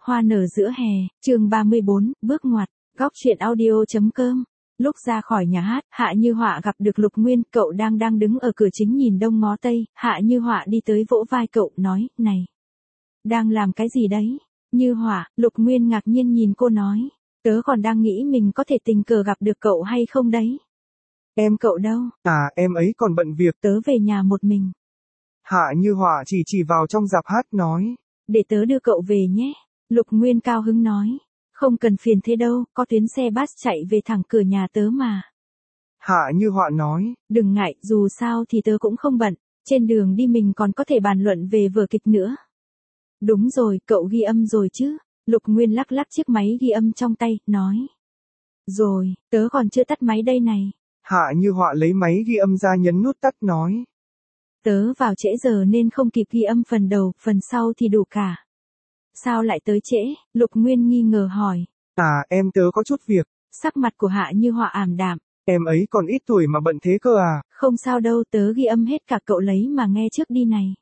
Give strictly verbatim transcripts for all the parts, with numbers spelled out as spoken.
Hoa nở giữa hè, chương ba mươi bốn, bước ngoặt, góc truyện audio.com. Lúc ra khỏi nhà hát, Hạ Như Họa gặp được Lục Nguyên, cậu đang đang đứng ở cửa chính nhìn đông ngó tây, Hạ Như Họa đi tới vỗ vai cậu, nói, này, đang làm cái gì đấy? Như Họa, Lục Nguyên ngạc nhiên nhìn cô nói, tớ còn đang nghĩ mình có thể tình cờ gặp được cậu hay không đấy. Em cậu đâu? À, em ấy còn bận việc. Tớ về nhà một mình. Hạ Như Họa chỉ chỉ vào trong rạp hát nói. Để tớ đưa cậu về nhé. Lục Nguyên cao hứng nói. Không cần phiền thế đâu, có tuyến xe bus chạy về thẳng cửa nhà tớ mà. Hạ Như Họa nói. Đừng ngại, dù sao thì tớ cũng không bận. Trên đường đi mình còn có thể bàn luận về vở kịch nữa. Đúng rồi, cậu ghi âm rồi chứ? Lục Nguyên lắc lắc chiếc máy ghi âm trong tay, nói. Rồi, tớ còn chưa tắt máy đây này. Hạ Như Họa lấy máy ghi âm ra nhấn nút tắt nói. Tớ vào trễ giờ nên không kịp ghi âm phần đầu, phần sau thì đủ cả. Sao lại tới trễ? Lục Nguyên nghi ngờ hỏi. À, em tớ có chút việc. Sắc mặt của Hạ Như Họa ảm đạm. Em ấy còn ít tuổi mà bận thế cơ à? Không sao đâu, tớ ghi âm hết cả, cậu lấy mà nghe trước đi này.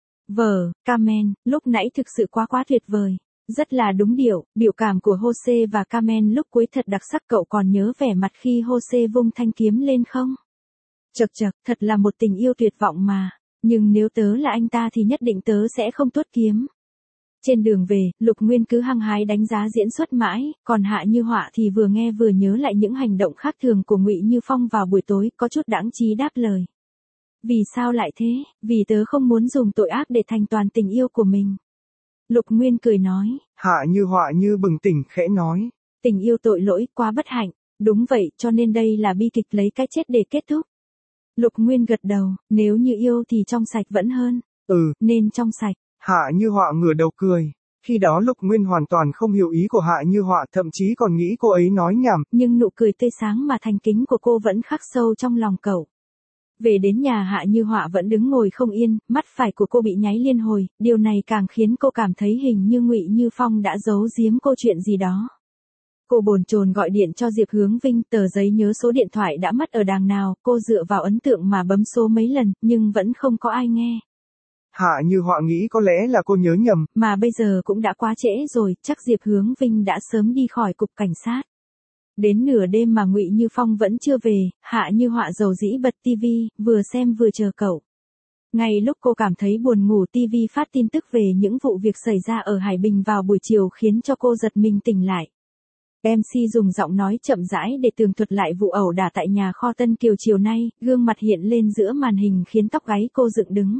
Vở, Carmen, lúc nãy thực sự quá quá tuyệt vời. Rất là đúng điệu, biểu cảm của Jose và Carmen lúc cuối thật đặc sắc, cậu còn nhớ vẻ mặt khi Jose vung thanh kiếm lên không? Chật chật, thật là một tình yêu tuyệt vọng mà. Nhưng nếu tớ là anh ta thì nhất định tớ sẽ không tuốt kiếm. Trên đường về, Lục Nguyên cứ hăng hái đánh giá diễn xuất mãi, còn Hạ Như Họa thì vừa nghe vừa nhớ lại những hành động khác thường của Ngụy Như Phong vào buổi tối, có chút đãng trí đáp lời. Vì sao lại thế? Vì tớ không muốn dùng tội ác để thành toàn tình yêu của mình. Lục Nguyên cười nói. Hạ Như Họa như bừng tỉnh khẽ nói. Tình yêu tội lỗi, quá bất hạnh. Đúng vậy, cho nên đây là bi kịch lấy cái chết để kết thúc. Lục Nguyên gật đầu, nếu như yêu thì trong sạch vẫn hơn. Ừ. Nên trong sạch. Hạ Như Họa ngửa đầu cười. Khi đó Lục Nguyên hoàn toàn không hiểu ý của Hạ Như Họa, thậm chí còn nghĩ cô ấy nói nhảm. Nhưng nụ cười tươi sáng mà thành kính của cô vẫn khắc sâu trong lòng cậu. Về đến nhà, Hạ Như Họa vẫn đứng ngồi không yên, mắt phải của cô bị nháy liên hồi, điều này càng khiến cô cảm thấy hình như Ngụy Như Phong đã giấu giếm cô chuyện gì đó. Cô bồn chồn gọi điện cho Diệp Hướng Vinh, tờ giấy nhớ số điện thoại đã mất ở đàng nào, cô dựa vào ấn tượng mà bấm số mấy lần, nhưng vẫn không có ai nghe. Hạ Như Họa nghĩ có lẽ là cô nhớ nhầm. Mà bây giờ cũng đã quá trễ rồi, chắc Diệp Hướng Vinh đã sớm đi khỏi cục cảnh sát. Đến nửa đêm mà Ngụy Như Phong vẫn chưa về, Hạ Như Họa dầu dĩ bật tivi, vừa xem vừa chờ cậu. Ngay lúc cô cảm thấy buồn ngủ, tivi phát tin tức về những vụ việc xảy ra ở Hải Bình vào buổi chiều khiến cho cô giật mình tỉnh lại. em xê dùng giọng nói chậm rãi để tường thuật lại vụ ẩu đả tại nhà kho Tân Kiều chiều nay, gương mặt hiện lên giữa màn hình khiến tóc gáy cô dựng đứng.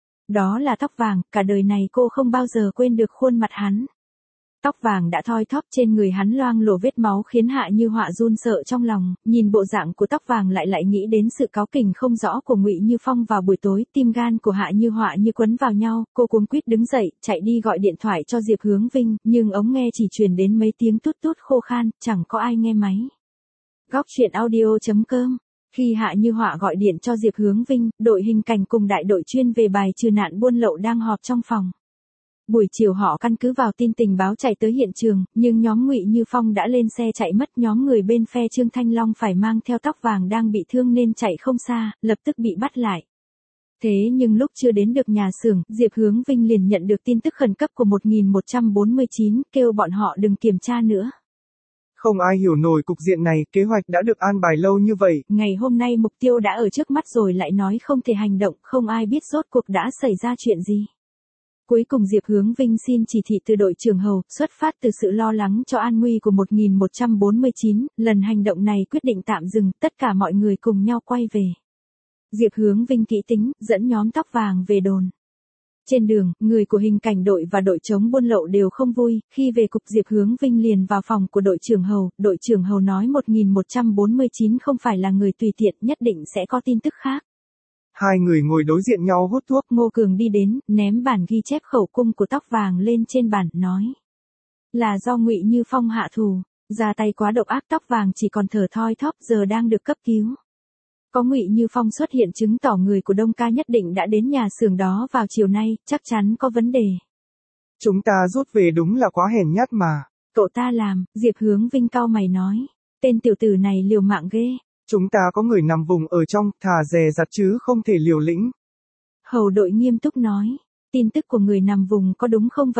Đó là Tóc Vàng, cả đời này cô không bao giờ quên được khuôn mặt hắn. Tóc vàng đã thoi thóp trên người hắn loang lổ vết máu khiến Hạ Như Họa run sợ trong lòng, nhìn bộ dạng của Tóc Vàng lại lại nghĩ đến sự cáu kỉnh không rõ của Ngụy Như Phong vào buổi tối, tim gan của Hạ Như Họa như quấn vào nhau, cô cuống quýt đứng dậy, chạy đi gọi điện thoại cho Diệp Hướng Vinh, nhưng ống nghe chỉ truyền đến mấy tiếng tút tút khô khan, chẳng có ai nghe máy. Góc truyện audio.com. Khi Hạ Như Họa gọi điện cho Diệp Hướng Vinh, đội hình cảnh cùng đại đội chuyên về bài trừ nạn buôn lậu đang họp trong phòng. Buổi chiều họ căn cứ vào tin tình báo chạy tới hiện trường, nhưng nhóm Ngụy Như Phong đã lên xe chạy mất, nhóm người bên phe Trương Thanh Long phải mang theo Tóc Vàng đang bị thương nên chạy không xa, lập tức bị bắt lại. Thế nhưng lúc chưa đến được nhà xưởng, Diệp Hướng Vinh liền nhận được tin tức khẩn cấp của một nghìn một trăm bốn mươi chín, kêu bọn họ đừng kiểm tra nữa. Không ai hiểu nổi cục diện này, kế hoạch đã được an bài lâu như vậy. Ngày hôm nay mục tiêu đã ở trước mắt rồi lại nói không thể hành động, không ai biết rốt cuộc đã xảy ra chuyện gì. Cuối cùng Diệp Hướng Vinh xin chỉ thị từ đội trưởng Hầu, xuất phát từ sự lo lắng cho an nguy của một nghìn một trăm bốn mươi chín, lần hành động này quyết định tạm dừng, tất cả mọi người cùng nhau quay về. Diệp Hướng Vinh kỹ tính, dẫn nhóm Tóc Vàng về đồn. Trên đường, người của hình cảnh đội và đội chống buôn lậu đều không vui, khi về cục Diệp Hướng Vinh liền vào phòng của đội trưởng Hầu, đội trưởng Hầu nói một nghìn một trăm bốn mươi chín không phải là người tùy tiện, nhất định sẽ có tin tức khác. Hai người ngồi đối diện nhau hút thuốc. Ngô Cường đi đến, ném bản ghi chép khẩu cung của Tóc Vàng lên trên bàn, nói. Là do Ngụy Như Phong hạ thủ, ra tay quá độc ác, Tóc Vàng chỉ còn thở thoi thóp, giờ đang được cấp cứu. Có Ngụy Như Phong xuất hiện chứng tỏ người của Đông Ca nhất định đã đến nhà xưởng đó vào chiều nay, chắc chắn có vấn đề. Chúng ta rút về đúng là quá hèn nhát mà. Cậu ta làm, Diệp Hướng Vinh cau mày nói. Tên tiểu tử này liều mạng ghê. Chúng ta có người nằm vùng ở trong, thà dè dặt chứ không thể liều lĩnh. Hầu đội nghiêm túc nói. Tin tức của người nằm vùng có đúng không vậy?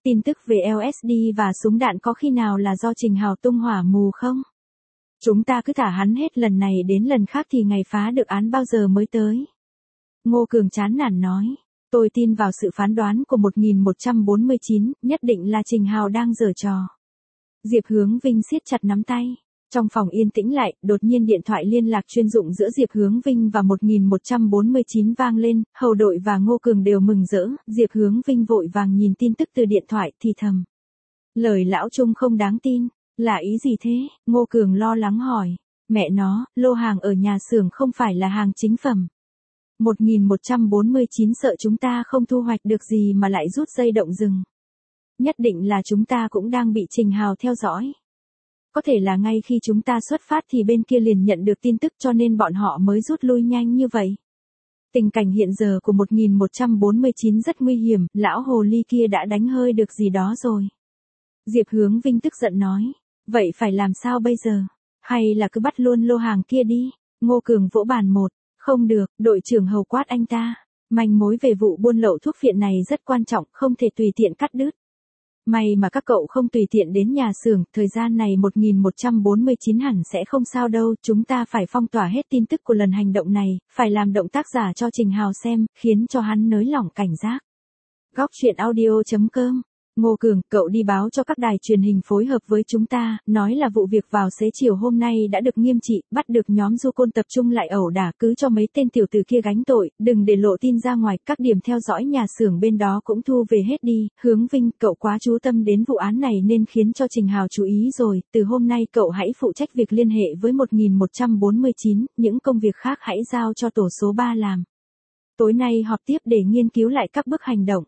Tin tức về lờ ét đê và súng đạn có khi nào là do Trình Hào tung hỏa mù không? Chúng ta cứ thả hắn hết lần này đến lần khác thì ngày phá được án bao giờ mới tới? Ngô Cường chán nản nói. Tôi tin vào sự phán đoán của một nghìn một trăm bốn mươi chín, nhất định là Trình Hào đang giở trò. Diệp Hướng Vinh siết chặt nắm tay. Trong phòng yên tĩnh lại, đột nhiên điện thoại liên lạc chuyên dụng giữa Diệp Hướng Vinh và một nghìn một trăm bốn mươi chín vang lên, Hầu đội và Ngô Cường đều mừng rỡ, Diệp Hướng Vinh vội vàng nhìn tin tức từ điện thoại thì thầm. Lời lão Trung không đáng tin, là ý gì thế? Ngô Cường lo lắng hỏi. Mẹ nó, lô hàng ở nhà xưởng không phải là hàng chính phẩm. một nghìn một trăm bốn mươi chín sợ chúng ta không thu hoạch được gì mà lại rút dây động rừng. Nhất định là chúng ta cũng đang bị Trình Hào theo dõi. Có thể là ngay khi chúng ta xuất phát thì bên kia liền nhận được tin tức cho nên bọn họ mới rút lui nhanh như vậy. Tình cảnh hiện giờ của một nghìn một trăm bốn mươi chín rất nguy hiểm, lão hồ ly kia đã đánh hơi được gì đó rồi. Diệp Hướng Vinh tức giận nói, vậy phải làm sao bây giờ? Hay là cứ bắt luôn lô hàng kia đi? Ngô Cường vỗ bàn một, không được, đội trưởng Hầu quát anh ta. Manh mối về vụ buôn lậu thuốc phiện này rất quan trọng, không thể tùy tiện cắt đứt. May mà các cậu không tùy tiện đến nhà xưởng, thời gian này một nghìn một trăm bốn mươi chín hẳn sẽ không sao đâu, chúng ta phải phong tỏa hết tin tức của lần hành động này, phải làm động tác giả cho Trình Hào xem, khiến cho hắn nới lỏng cảnh giác. Góc truyện audio chấm com. Ngô Cường, cậu đi báo cho các đài truyền hình phối hợp với chúng ta, nói là vụ việc vào xế chiều hôm nay đã được nghiêm trị, bắt được nhóm du côn tập trung lại ẩu đả, cứ cho mấy tên tiểu tử kia gánh tội, đừng để lộ tin ra ngoài, các điểm theo dõi nhà xưởng bên đó cũng thu về hết đi. Hướng Vinh, cậu quá chú tâm đến vụ án này nên khiến cho Trình Hào chú ý rồi, từ hôm nay cậu hãy phụ trách việc liên hệ với một nghìn một trăm bốn mươi chín, những công việc khác hãy giao cho tổ số ba làm. Tối nay họp tiếp để nghiên cứu lại các bước hành động.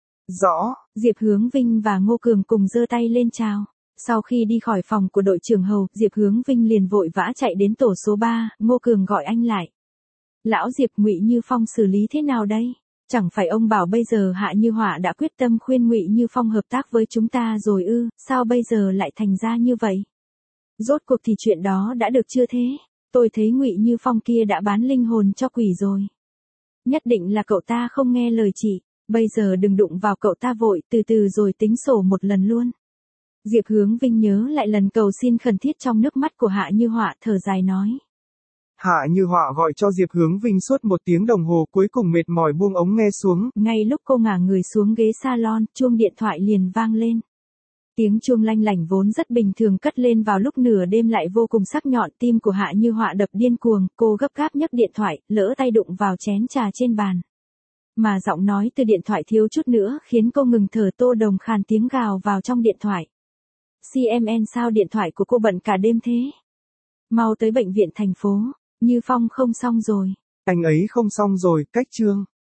Rõ. Diệp Hướng Vinh và Ngô Cường cùng giơ tay lên chào. Sau khi đi khỏi phòng của đội trưởng Hầu, Diệp Hướng Vinh liền vội vã chạy đến tổ số ba, Ngô Cường gọi anh lại. Lão Diệp, Ngụy Như Phong xử lý thế nào đây? Chẳng phải ông bảo bây giờ Hạ Như Họa đã quyết tâm khuyên Ngụy Như Phong hợp tác với chúng ta rồi ư, sao bây giờ lại thành ra như vậy? Rốt cuộc thì chuyện đó đã được chưa thế? Tôi thấy Ngụy Như Phong kia đã bán linh hồn cho quỷ rồi. Nhất định là cậu ta không nghe lời chị. Bây giờ đừng đụng vào cậu ta vội, từ từ rồi tính sổ một lần luôn. Diệp Hướng Vinh nhớ lại lần cầu xin khẩn thiết trong nước mắt của Hạ Như Họa, thở dài nói. Hạ Như Họa gọi cho Diệp Hướng Vinh suốt một tiếng đồng hồ, cuối cùng mệt mỏi buông ống nghe xuống. Ngay lúc cô ngả người xuống ghế salon, chuông điện thoại liền vang lên. Tiếng chuông lanh lảnh vốn rất bình thường cất lên vào lúc nửa đêm lại vô cùng sắc nhọn, tim của Hạ Như Họa đập điên cuồng, cô gấp gáp nhấc điện thoại, lỡ tay đụng vào chén trà trên bàn. Mà giọng nói từ điện thoại thiếu chút nữa khiến cô ngừng thở. Tô Đồng khàn tiếng gào vào trong điện thoại. xê em en sao điện thoại của cô bận cả đêm thế? Mau tới bệnh viện thành phố, Như Phong không xong rồi. Anh ấy không xong rồi, cách trương.